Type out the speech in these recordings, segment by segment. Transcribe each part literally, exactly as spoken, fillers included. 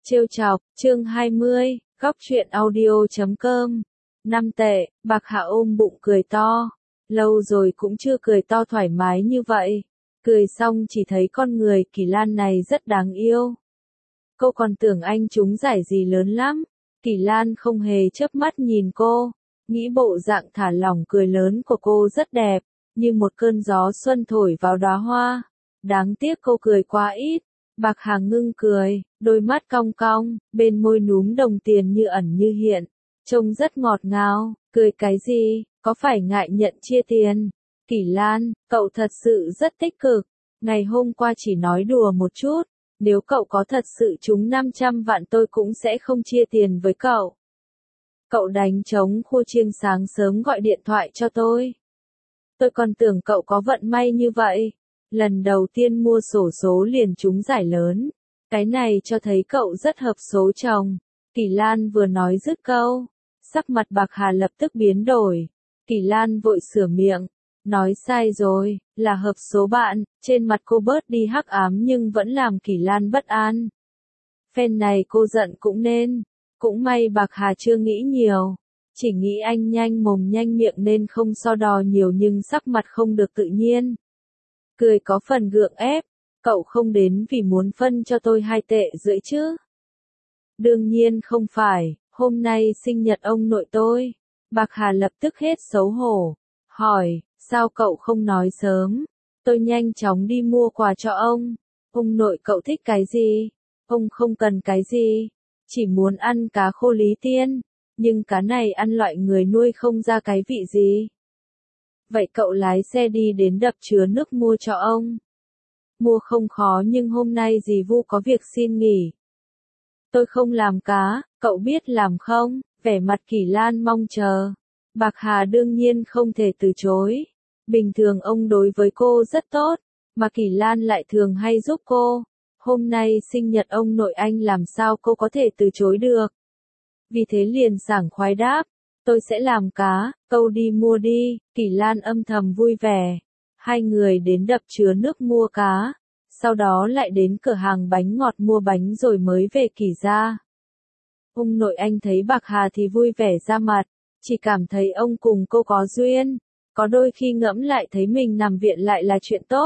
Trêu chọc, chương hai mươi, góc truyện audio chấm com. Năm tệ, Bạc Hà ôm bụng cười to. Lâu rồi cũng chưa cười to thoải mái như vậy. Cười xong chỉ thấy con người Kỳ Lan này rất đáng yêu. Cô còn tưởng anh trúng giải gì lớn lắm. Kỳ Lan không hề chớp mắt nhìn cô. Nghĩ bộ dạng thả lỏng cười lớn của cô rất đẹp, như một cơn gió xuân thổi vào đóa hoa. Đáng tiếc cô cười quá ít. Bạc Hà ngưng cười, đôi mắt cong cong, bên môi núm đồng tiền như ẩn như hiện, trông rất ngọt ngào. Cười cái gì, có phải ngại nhận chia tiền? Kỳ Lan, cậu thật sự rất tích cực, ngày hôm qua chỉ nói đùa một chút, nếu cậu có thật sự trúng năm trăm vạn tôi cũng sẽ không chia tiền với cậu. Cậu đánh trống khua chiêng sáng sớm gọi điện thoại cho tôi. Tôi còn tưởng cậu có vận may như vậy. Lần đầu tiên mua xổ số liền trúng giải lớn. Cái này cho thấy cậu rất hợp số chồng. Kỳ Lan vừa nói dứt câu, sắc mặt Bạc Hà lập tức biến đổi. Kỳ Lan vội sửa miệng, nói sai rồi, là hợp số bạn. Trên mặt cô bớt đi hắc ám nhưng vẫn làm Kỳ Lan bất an. Phen này cô giận cũng nên. Cũng may Bạc Hà chưa nghĩ nhiều. Chỉ nghĩ anh nhanh mồm nhanh miệng nên không so đo nhiều nhưng sắc mặt không được tự nhiên. Cười có phần gượng ép, cậu không đến vì muốn phân cho tôi hai tệ rưỡi chứ? Đương nhiên không phải, hôm nay sinh nhật ông nội tôi. Bạc Hà lập tức hết xấu hổ, hỏi, sao cậu không nói sớm? Tôi nhanh chóng đi mua quà cho ông. Ông nội cậu thích cái gì? Ông không cần cái gì, chỉ muốn ăn cá khô Lý Tiên, nhưng cá này ăn loại người nuôi không ra cái vị gì. Vậy cậu lái xe đi đến đập chứa nước mua cho ông. Mua không khó nhưng hôm nay dì Vu có việc xin nghỉ. Tôi không làm cá, cậu biết làm không? Vẻ mặt Kỳ Lan mong chờ. Bạc Hà đương nhiên không thể từ chối. Bình thường ông đối với cô rất tốt, mà Kỳ Lan lại thường hay giúp cô. Hôm nay sinh nhật ông nội anh làm sao cô có thể từ chối được. Vì thế liền sảng khoái đáp. Tôi sẽ làm cá, câu đi mua đi. Kỳ Lan âm thầm vui vẻ. Hai người đến đập chứa nước mua cá, sau đó lại đến cửa hàng bánh ngọt mua bánh rồi mới về Kỳ gia. Ông nội anh thấy Bạc Hà thì vui vẻ ra mặt, chỉ cảm thấy ông cùng cô có duyên. Có đôi khi ngẫm lại thấy mình nằm viện lại là chuyện tốt.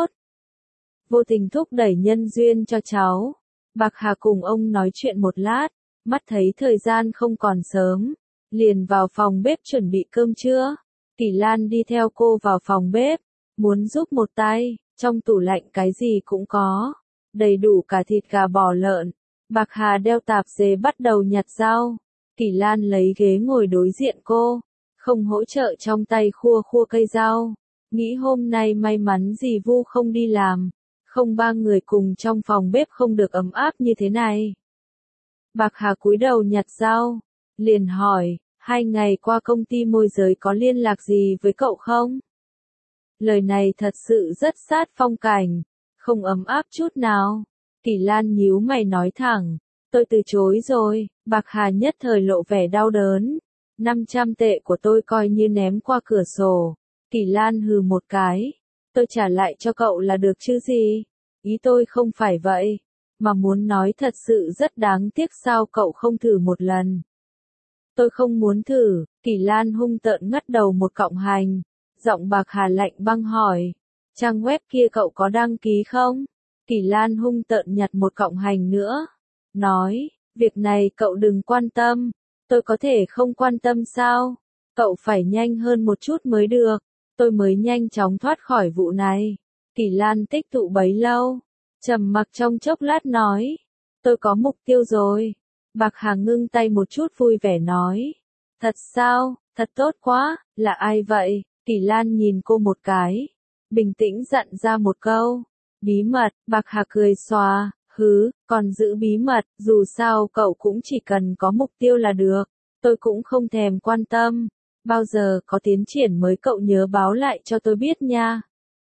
Vô tình thúc đẩy nhân duyên cho cháu. Bạc Hà cùng ông nói chuyện một lát, mắt thấy thời gian không còn sớm. Liền vào phòng bếp chuẩn bị cơm trưa. Kỳ Lan đi theo cô vào phòng bếp, muốn giúp một tay, trong tủ lạnh cái gì cũng có, đầy đủ cả thịt gà bò lợn. Bạc Hà đeo tạp dề bắt đầu nhặt rau. Kỳ Lan lấy ghế ngồi đối diện cô, không hỗ trợ trong tay khua khua cây rau. Nghĩ hôm nay may mắn dì Vu không đi làm, không ba người cùng trong phòng bếp không được ấm áp như thế này. Bạc Hà cúi đầu nhặt rau, liền hỏi, hai ngày qua công ty môi giới có liên lạc gì với cậu không? Lời này thật sự rất sát phong cảnh, không ấm áp chút nào. Kỳ Lan nhíu mày nói thẳng, tôi từ chối rồi. Bạc Hà nhất thời lộ vẻ đau đớn. năm trăm tệ của tôi coi như ném qua cửa sổ. Kỳ Lan hừ một cái, tôi trả lại cho cậu là được chứ gì? Ý tôi không phải vậy, mà muốn nói thật sự rất đáng tiếc sao cậu không thử một lần. Tôi không muốn thử. Kỳ Lan hung tợn ngắt đầu một cọng hành. Giọng Bạc Hà lạnh băng hỏi, trang web kia cậu có đăng ký không? Kỳ Lan hung tợn nhặt một cọng hành nữa, nói, việc này cậu đừng quan tâm. Tôi có thể không quan tâm sao? Cậu phải nhanh hơn một chút mới được, tôi mới nhanh chóng thoát khỏi vụ này. Kỳ Lan tích tụ bấy lâu, trầm mặc trong chốc lát nói, tôi có mục tiêu rồi. Bạc Hà ngưng tay một chút vui vẻ nói, thật sao, thật tốt quá, là ai vậy? Kỳ Lan nhìn cô một cái, bình tĩnh dặn ra một câu, bí mật. Bạc Hà cười xòa, hứ, còn giữ bí mật, dù sao cậu cũng chỉ cần có mục tiêu là được, tôi cũng không thèm quan tâm, bao giờ có tiến triển mới cậu nhớ báo lại cho tôi biết nha.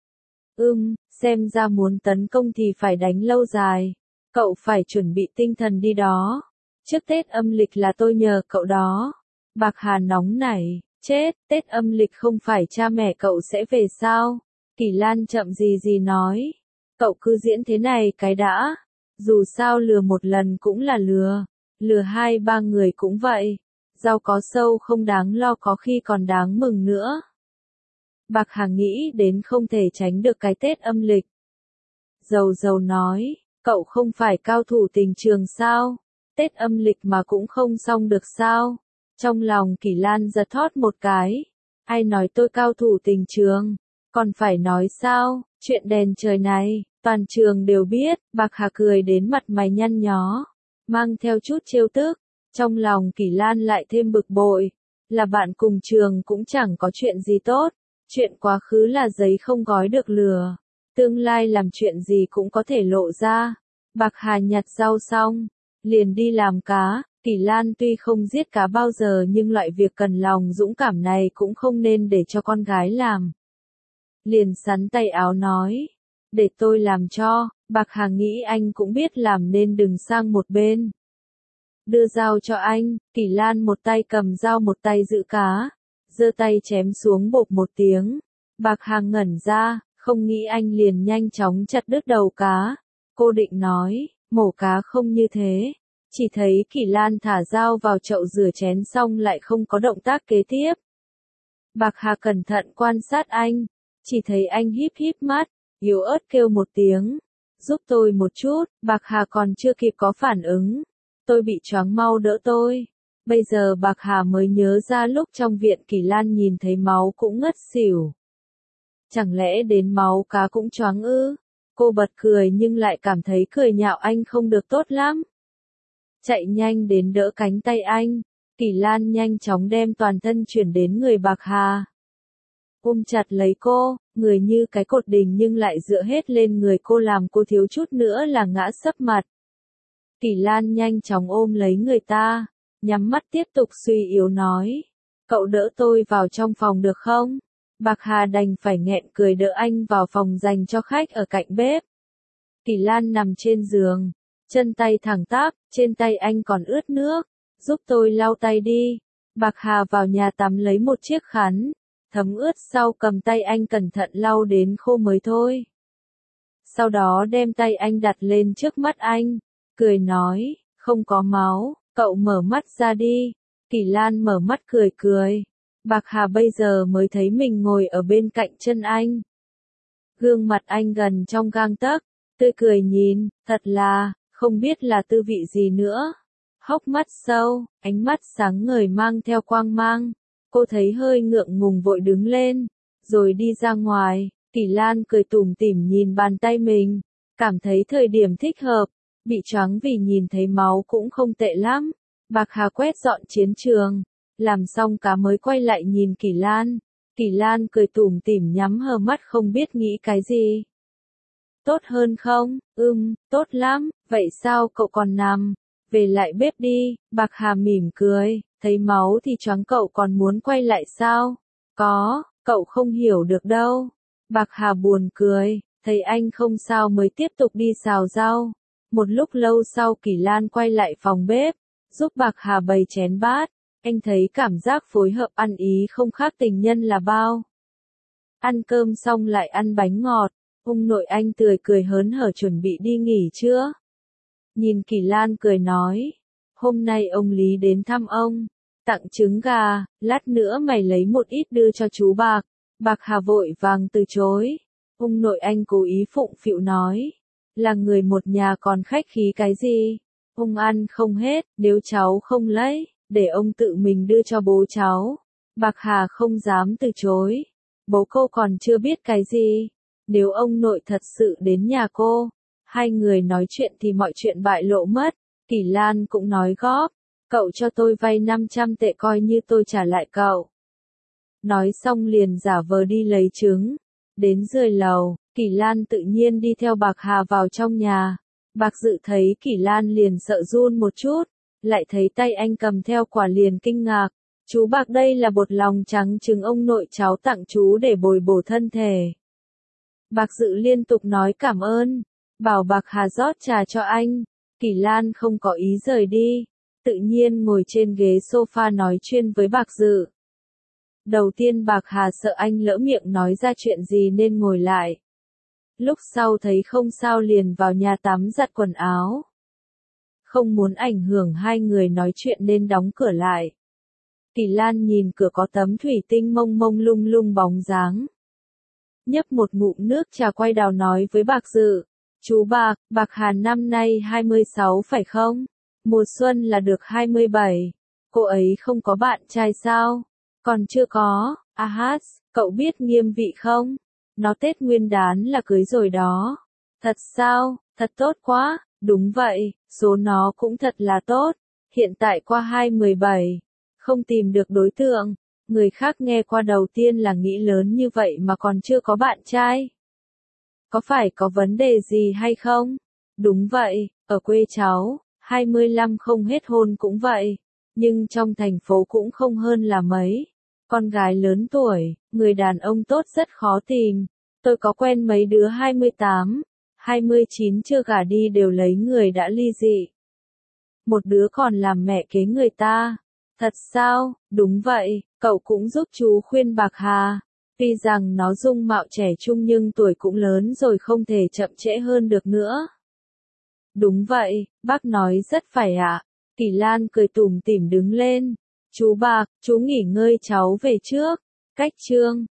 Ừm, xem ra muốn tấn công thì phải đánh lâu dài, cậu phải chuẩn bị tinh thần đi đó. Trước Tết âm lịch là tôi nhờ cậu đó. Bạc Hà nóng nảy, chết, Tết âm lịch không phải cha mẹ cậu sẽ về sao? Kỳ Lan chậm gì gì nói, cậu cứ diễn thế này cái đã. Dù sao lừa một lần cũng là lừa, lừa hai ba người cũng vậy. Rau có sâu không đáng lo có khi còn đáng mừng nữa. Bạc Hà nghĩ đến không thể tránh được cái Tết âm lịch. Dầu dầu nói, cậu không phải cao thủ tình trường sao? Tết âm lịch mà cũng không xong được sao? Trong lòng Kỷ Lan giật thót một cái. Ai nói tôi cao thủ tình trường? Còn phải nói sao? Chuyện đèn trời này, toàn trường đều biết. Bạc Hà cười đến mặt mày nhăn nhó, mang theo chút trêu tức. Trong lòng Kỷ Lan lại thêm bực bội. Là bạn cùng trường cũng chẳng có chuyện gì tốt. Chuyện quá khứ là giấy không gói được lửa. Tương lai làm chuyện gì cũng có thể lộ ra. Bạc Hà nhặt rau xong, liền đi làm cá. Kỷ Lan tuy không giết cá bao giờ nhưng loại việc cần lòng dũng cảm này cũng không nên để cho con gái làm. Liền sắn tay áo nói, để tôi làm cho. Bạc Hà nghĩ anh cũng biết làm nên đừng sang một bên. Đưa dao cho anh. Kỷ Lan một tay cầm dao một tay giữ cá, giơ tay chém xuống bộp một tiếng. Bạc Hà ngẩn ra, không nghĩ anh liền nhanh chóng chặt đứt đầu cá. Cô định nói, mổ cá không như thế. Chỉ thấy Kỷ Lan thả dao vào chậu rửa chén xong lại không có động tác kế tiếp. Bạc Hà cẩn thận quan sát anh, chỉ thấy anh híp híp mắt, yếu ớt kêu một tiếng, giúp tôi một chút. Bạc Hà còn chưa kịp có phản ứng, tôi bị choáng, mau đỡ tôi. Bây giờ Bạc Hà mới nhớ ra lúc trong viện Kỷ Lan nhìn thấy máu cũng ngất xỉu. Chẳng lẽ đến máu cá cũng choáng ư? Cô bật cười nhưng lại cảm thấy cười nhạo anh không được tốt lắm. Chạy nhanh đến đỡ cánh tay anh. Kỷ Lan nhanh chóng đem toàn thân chuyển đến người Bạc Hà. Ôm chặt lấy cô, người như cái cột đình nhưng lại dựa hết lên người cô làm cô thiếu chút nữa là ngã sấp mặt. Kỷ Lan nhanh chóng ôm lấy người ta, nhắm mắt tiếp tục suy yếu nói. Cậu đỡ tôi vào trong phòng được không? Bạc Hà đành phải nghẹn cười đỡ anh vào phòng dành cho khách ở cạnh bếp. Kỷ Lan nằm trên giường, chân tay thẳng tắp, trên tay anh còn ướt nước. Giúp tôi lau tay đi. Bạc Hà vào nhà tắm lấy một chiếc khăn, thấm ướt sau cầm tay anh cẩn thận lau đến khô mới thôi. Sau đó đem tay anh đặt lên trước mắt anh, cười nói, không có máu, cậu mở mắt ra đi. Kỷ Lan mở mắt cười cười. Bạc Hà bây giờ mới thấy mình ngồi ở bên cạnh chân anh. Gương mặt anh gần trong gang tấc, tươi cười nhìn, thật là, không biết là tư vị gì nữa. Hốc mắt sâu, ánh mắt sáng ngời mang theo quang mang. Cô thấy hơi ngượng ngùng vội đứng lên, rồi đi ra ngoài. Kỷ Lan cười tủm tỉm nhìn bàn tay mình, cảm thấy thời điểm thích hợp, bị choáng vì nhìn thấy máu cũng không tệ lắm. Bạc Hà quét dọn chiến trường, làm xong cá mới quay lại nhìn Kỷ Lan. Kỷ Lan cười tủm tỉm nhắm hờ mắt không biết nghĩ cái gì. Tốt hơn không? Ừm, tốt lắm, vậy sao cậu còn nằm? Về lại bếp đi. Bạc Hà mỉm cười, thấy máu thì choáng cậu còn muốn quay lại sao? Có, cậu không hiểu được đâu. Bạc Hà buồn cười, thấy anh không sao mới tiếp tục đi xào rau. Một lúc lâu sau Kỷ Lan quay lại phòng bếp, giúp Bạc Hà bày chén bát. Anh thấy cảm giác phối hợp ăn ý không khác tình nhân là bao. Ăn cơm xong lại ăn bánh ngọt, ông nội anh tươi cười hớn hở chuẩn bị đi nghỉ chưa? Nhìn Kỷ Lan cười nói, hôm nay ông Lý đến thăm ông, tặng trứng gà, lát nữa mày lấy một ít đưa cho chú Bạc. Bạc Hà vội vàng từ chối. Ông nội anh cố ý phụng phịu nói, là người một nhà còn khách khí cái gì? Ông ăn không hết, nếu cháu không lấy, để ông tự mình đưa cho bố cháu. Bạc Hà không dám từ chối. Bố cô còn chưa biết cái gì. Nếu ông nội thật sự đến nhà cô, hai người nói chuyện thì mọi chuyện bại lộ mất. Kỷ Lan cũng nói góp, cậu cho tôi vay năm trăm tệ coi như tôi trả lại cậu. Nói xong liền giả vờ đi lấy trứng. Đến dưới lầu, Kỷ Lan tự nhiên đi theo Bạc Hà vào trong nhà. Bạc Dự thấy Kỷ Lan liền sợ run một chút, lại thấy tay anh cầm theo quả liền kinh ngạc. Chú Bạc đây là bột lòng trắng trứng ông nội cháu tặng chú để bồi bổ thân thể. Bạc Dự liên tục nói cảm ơn, bảo Bạc Hà rót trà cho anh. Kỷ Lan không có ý rời đi, tự nhiên ngồi trên ghế sofa nói chuyện với Bạc Dự. Đầu tiên Bạc Hà sợ anh lỡ miệng nói ra chuyện gì nên ngồi lại. Lúc sau thấy không sao liền vào nhà tắm giặt quần áo. Không muốn ảnh hưởng hai người nói chuyện nên đóng cửa lại. Kỳ Lan nhìn cửa có tấm thủy tinh mông mông lung lung bóng dáng. Nhấp một ngụm nước trà quay đầu nói với Bạc Dự. Chú Bạc, Bạc Hàn năm nay hai mươi sáu phải không? Mùa xuân là được hai mươi bảy. Cô ấy không có bạn trai sao? Còn chưa có. Ahas, cậu biết Nghiêm Vị không? Nó Tết Nguyên đán là cưới rồi đó. Thật sao? Thật tốt quá. Đúng vậy, số nó cũng thật là tốt. Hiện tại qua hai mươi bảy. Không tìm được đối tượng. Người khác nghe qua đầu tiên là nghĩ lớn như vậy mà còn chưa có bạn trai. Có phải có vấn đề gì hay không? Đúng vậy, ở quê cháu, hai mươi lăm không hết hôn cũng vậy. Nhưng trong thành phố cũng không hơn là mấy. Con gái lớn tuổi, người đàn ông tốt rất khó tìm. Tôi có quen mấy đứa hai mươi tám, hai mươi chín chưa gả đi đều lấy người đã ly dị. Một đứa còn làm mẹ kế người ta. Thật sao? Đúng vậy, cậu cũng giúp chú khuyên Bạc Hà. Tuy rằng nó dung mạo trẻ trung nhưng tuổi cũng lớn rồi không thể chậm trễ hơn được nữa. Đúng vậy, bác nói rất phải ạ. Kỳ Lan cười tủm tỉm đứng lên. Chú Bạc, chú nghỉ ngơi cháu về trước. Cách chương.